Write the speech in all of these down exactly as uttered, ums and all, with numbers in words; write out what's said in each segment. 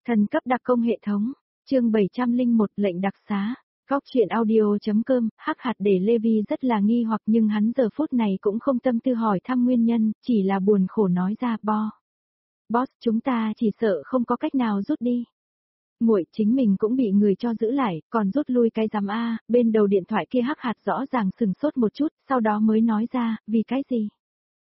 Thần cấp đặc công hệ thống, chương bảy trăm lẻ một lệnh đặc xá, góc truyện audio.com, hắc hạt để Levi rất là nghi hoặc nhưng hắn giờ phút này cũng không tâm tư hỏi thăm nguyên nhân, chỉ là buồn khổ nói ra bo. Boss, chúng ta chỉ sợ không có cách nào rút đi. Muội chính mình cũng bị người cho giữ lại, còn rút lui cái giám A, bên đầu điện thoại kia hắc hạt rõ ràng sừng sốt một chút, sau đó mới nói ra, vì cái gì?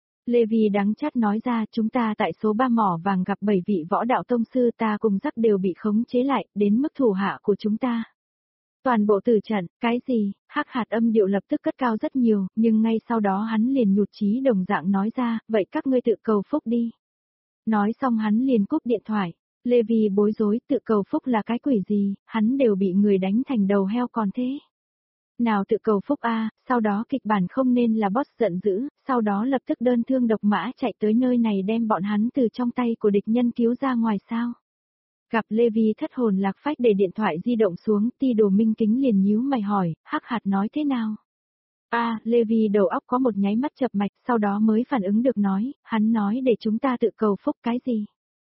Levi đắng chát nói ra, chúng ta tại số ba mỏ vàng gặp bảy vị võ đạo tông sư, ta cùng Rắc đều bị khống chế lại, đến mức thủ hạ của chúng ta. Toàn bộ tử trận, cái gì? Hắc hạt âm điệu lập tức cất cao rất nhiều, nhưng ngay sau đó hắn liền nhụt chí đồng dạng nói ra, vậy các ngươi tự cầu phúc đi. Nói xong hắn liền cúp điện thoại. Levi bối rối, tự cầu phúc là cái quỷ gì, hắn đều bị người đánh thành đầu heo còn thế. Nào tự cầu phúc a, sau đó kịch bản không nên là boss giận dữ, sau đó lập tức đơn thương độc mã chạy tới nơi này đem bọn hắn từ trong tay của địch nhân cứu ra ngoài sao. Gặp Levi thất hồn lạc phách để điện thoại di động xuống, Ti Đồ Minh Kính liền nhíu mày hỏi, hắc hạt nói thế nào? A, à, Levi đầu óc có một nháy mắt chập mạch, sau đó mới phản ứng được nói, hắn nói để chúng ta tự cầu phúc cái gì?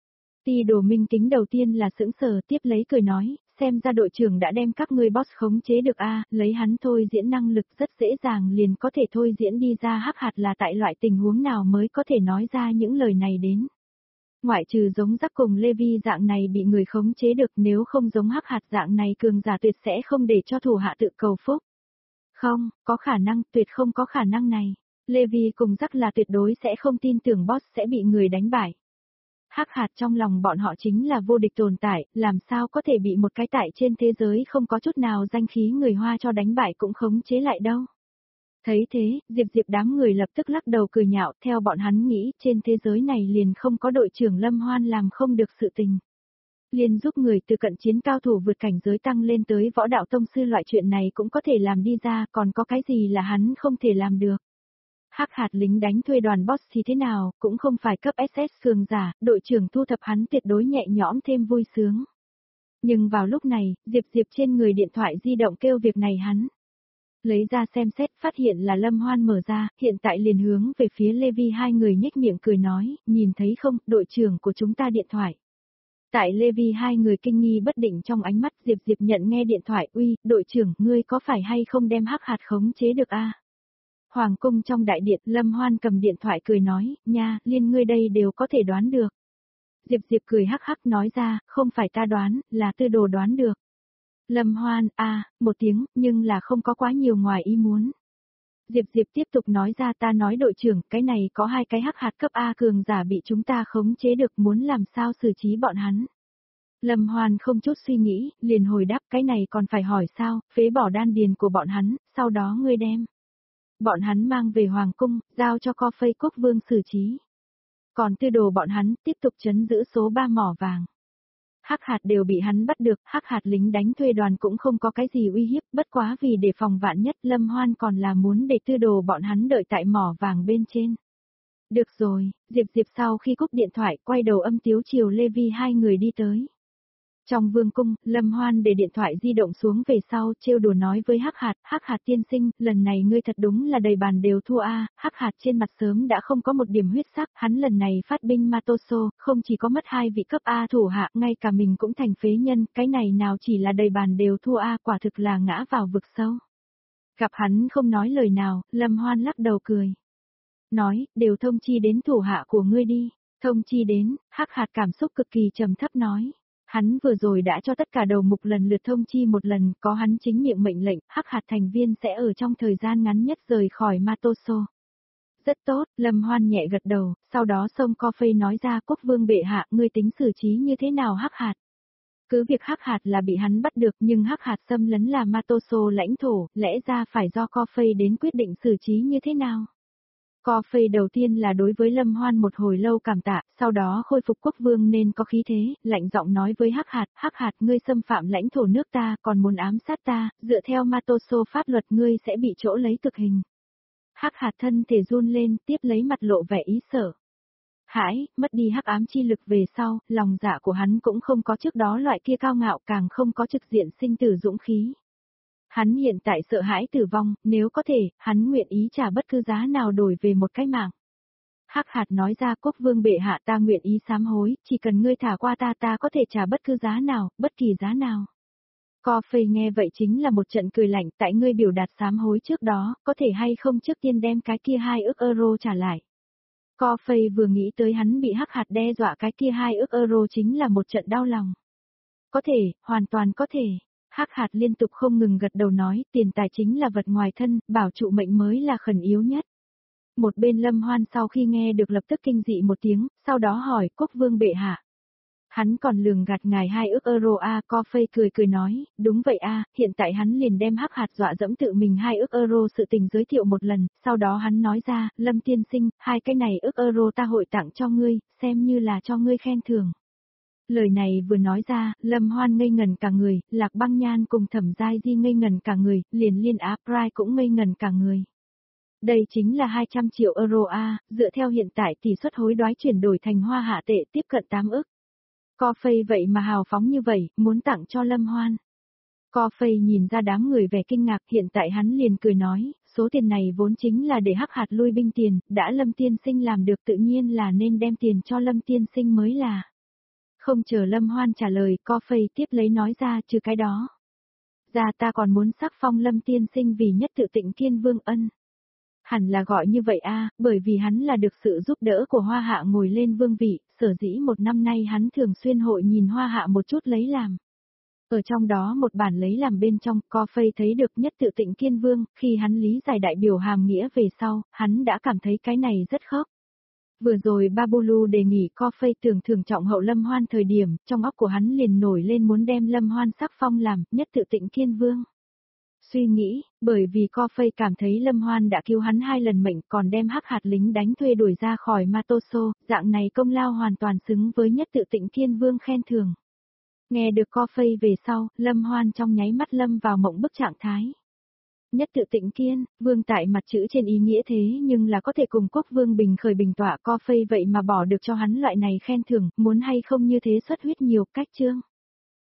Ti Đồ Minh Kính đầu tiên là sững sờ, tiếp lấy cười nói, xem ra đội trưởng đã đem các ngươi boss khống chế được a, à, lấy hắn thôi diễn năng lực rất dễ dàng liền có thể thôi diễn đi ra hắc hạt là tại loại tình huống nào mới có thể nói ra những lời này đến. Ngoại trừ giống Rắc cùng Levi dạng này bị người khống chế được, nếu không giống hắc hạt dạng này cường giả tuyệt sẽ không để cho thủ hạ tự cầu phúc. Không, có khả năng, tuyệt không có khả năng này. Levi cùng Rắc là tuyệt đối sẽ không tin tưởng boss sẽ bị người đánh bại. Hắc hạt trong lòng bọn họ chính là vô địch tồn tại, làm sao có thể bị một cái tại trên thế giới không có chút nào danh khí người Hoa cho đánh bại cũng khống chế lại đâu. Thấy thế, Diệp Diệp đám người lập tức lắc đầu cười nhạo, theo bọn hắn nghĩ, trên thế giới này liền không có đội trưởng Lâm Hoan làm không được sự tình. Liền giúp người từ cận chiến cao thủ vượt cảnh giới tăng lên tới võ đạo tông sư, loại chuyện này cũng có thể làm đi ra, còn có cái gì là hắn không thể làm được. Hắc hạt lính đánh thuê đoàn boss thì thế nào, cũng không phải cấp ét ét cường giả, đội trưởng thu thập hắn tuyệt đối nhẹ nhõm thêm vui sướng. Nhưng vào lúc này, Diệp Diệp trên người điện thoại di động kêu việc này hắn. Lấy ra xem xét, phát hiện là Lâm Hoan mở ra, hiện tại liền hướng về phía Levi, hai người nhếch miệng cười nói, nhìn thấy không, đội trưởng của chúng ta điện thoại. Tại Levi hai người kinh nghi bất định trong ánh mắt, Diệp Diệp nhận nghe điện thoại, uy, đội trưởng, ngươi có phải hay không đem hắc hạt khống chế được a? Hoàng cung trong đại điện, Lâm Hoan cầm điện thoại cười nói, nha, liên ngươi đây đều có thể đoán được. Diệp Diệp cười hắc hắc nói ra, không phải ta đoán, là Tư Đồ đoán được. Lâm Hoan, a, à, một tiếng, nhưng là không có quá nhiều ngoài ý muốn. Diệp Diệp tiếp tục nói ra, ta nói đội trưởng, cái này có hai cái hắc hạt cấp A cường giả bị chúng ta khống chế được, muốn làm sao xử trí bọn hắn. Lâm Hoan không chút suy nghĩ, liền hồi đáp, cái này còn phải hỏi sao, phế bỏ đan điền của bọn hắn, sau đó ngươi đem. Bọn hắn mang về Hoàng cung, giao cho Co Phây Quốc Vương xử trí. Còn Tư Đồ bọn hắn tiếp tục trấn giữ số ba mỏ vàng. Hắc hạt đều bị hắn bắt được, hắc hạt lính đánh thuê đoàn cũng không có cái gì uy hiếp, bất quá vì để phòng vạn nhất, Lâm Hoan còn là muốn để Tư Đồ bọn hắn đợi tại mỏ vàng bên trên. Được rồi, Diệp Diệp sau khi cúp điện thoại, quay đầu âm tiếu chiều Levi hai người đi tới. Trong vương cung, Lâm Hoan để điện thoại di động xuống về sau, trêu đùa nói với hắc hạt, hắc hạt tiên sinh, lần này ngươi thật đúng là đầy bàn đều thua a. Hắc hạt trên mặt sớm đã không có một điểm huyết sắc, hắn lần này phát binh Matoso, không chỉ có mất hai vị cấp A thủ hạ, ngay cả mình cũng thành phế nhân, cái này nào chỉ là đầy bàn đều thua a, quả thực là ngã vào vực sâu. Gặp hắn không nói lời nào, Lâm Hoan lắc đầu cười. Nói, đều thông chi đến thủ hạ của ngươi đi, thông chi đến, hắc hạt cảm xúc cực kỳ trầm thấp nói. Hắn vừa rồi đã cho tất cả đầu mục lần lượt thông chi một lần, có hắn chính miệng mệnh lệnh, hắc hạt thành viên sẽ ở trong thời gian ngắn nhất rời khỏi Matoso. Rất tốt, Lâm Hoan nhẹ gật đầu, sau đó Sông Co Phây nói ra, Quốc Vương bệ hạ, ngươi tính xử trí như thế nào hắc hạt? Cứ việc hắc hạt là bị hắn bắt được, nhưng hắc hạt xâm lấn là Matoso lãnh thổ, lẽ ra phải do Co Phây đến quyết định xử trí như thế nào? Co Phây đầu tiên là đối với Lâm Hoan một hồi lâu cảm tạ, sau đó khôi phục quốc vương nên có khí thế, lạnh giọng nói với hắc hạt, hắc hạt ngươi xâm phạm lãnh thổ nước ta, còn muốn ám sát ta, dựa theo Matoso pháp luật ngươi sẽ bị chỗ lấy cực hình. Hắc hạt thân thể run lên, tiếp lấy mặt lộ vẻ ý sợ. Hãi, mất đi hắc ám chi lực về sau, lòng dạ của hắn cũng không có trước đó loại kia cao ngạo, càng không có trực diện sinh tử dũng khí. Hắn hiện tại sợ hãi tử vong, nếu có thể, hắn nguyện ý trả bất cứ giá nào đổi về một cái mạng. Hắc hạt nói ra quốc vương bệ hạ ta nguyện ý sám hối, chỉ cần ngươi thả qua ta ta có thể trả bất cứ giá nào, bất kỳ giá nào. Coffey nghe vậy chính là một trận cười lạnh, tại ngươi biểu đạt sám hối trước đó, có thể hay không trước tiên đem cái kia hai ức euro trả lại. Coffey vừa nghĩ tới hắn bị hắc hạt đe dọa cái kia hai ức euro chính là một trận đau lòng. Có thể, hoàn toàn có thể. Hắc hạt liên tục không ngừng gật đầu nói, tiền tài chính là vật ngoài thân, bảo trụ mệnh mới là khẩn yếu nhất. Một bên Lâm Hoan sau khi nghe được lập tức kinh dị một tiếng, sau đó hỏi quốc vương bệ hạ. Hắn còn lường gạt ngài hai ức euro a, Coffey cười cười nói, đúng vậy a, hiện tại hắn liền đem hắc hạt dọa dẫm tự mình hai ức euro sự tình giới thiệu một lần, sau đó hắn nói ra, Lâm tiên sinh, hai cái này ức euro ta hội tặng cho ngươi, xem như là cho ngươi khen thưởng. Lời này vừa nói ra, Lâm Hoan ngây ngần cả người, Lạc Băng Nhan cùng Thẩm Giai Di ngây ngần cả người, liền Liên Á Pride cũng ngây ngần cả người. Đây chính là hai trăm triệu euro a, dựa theo hiện tại tỷ suất hối đoái chuyển đổi thành hoa hạ tệ tiếp cận tám ức. Coffey vậy mà hào phóng như vậy, muốn tặng cho Lâm Hoan. Coffey nhìn ra đám người vẻ kinh ngạc, hiện tại hắn liền cười nói, số tiền này vốn chính là để hắc hạt lui binh tiền, đã Lâm tiên sinh làm được tự nhiên là nên đem tiền cho Lâm tiên sinh mới là. Không chờ Lâm Hoan trả lời, Coffey tiếp lấy nói ra trừ cái đó. Ra ta còn muốn sắc phong Lâm tiên sinh vì nhất tự Tịnh Kiên Vương ân. Hẳn là gọi như vậy a, bởi vì hắn là được sự giúp đỡ của Hoa Hạ ngồi lên vương vị, sở dĩ một năm nay hắn thường xuyên hội nhìn Hoa Hạ một chút lấy làm. Ở trong đó một bản lấy làm bên trong, Coffey thấy được nhất tự Tịnh Kiên Vương, khi hắn lý giải đại biểu hàm nghĩa về sau, hắn đã cảm thấy cái này rất khớp. Vừa rồi Babulu đề nghị Coffey tưởng thưởng trọng hậu Lâm Hoan thời điểm, trong óc của hắn liền nổi lên muốn đem Lâm Hoan sắc phong làm nhất tự Tịnh Kiên Vương. Suy nghĩ, bởi vì Coffey cảm thấy Lâm Hoan đã cứu hắn hai lần mệnh còn đem hắc hạt lính đánh thuê đuổi ra khỏi Matoso, dạng này công lao hoàn toàn xứng với nhất tự Tịnh Kiên Vương khen thưởng. Nghe được Coffey về sau, Lâm Hoan trong nháy mắt lâm vào mộng bức trạng thái. Nhất tự Tịnh Kiên, vương tại mặt chữ trên ý nghĩa thế nhưng là có thể cùng quốc vương bình khởi bình tọa Coffey vậy mà bỏ được cho hắn loại này khen thưởng, muốn hay không như thế xuất huyết nhiều cách chương.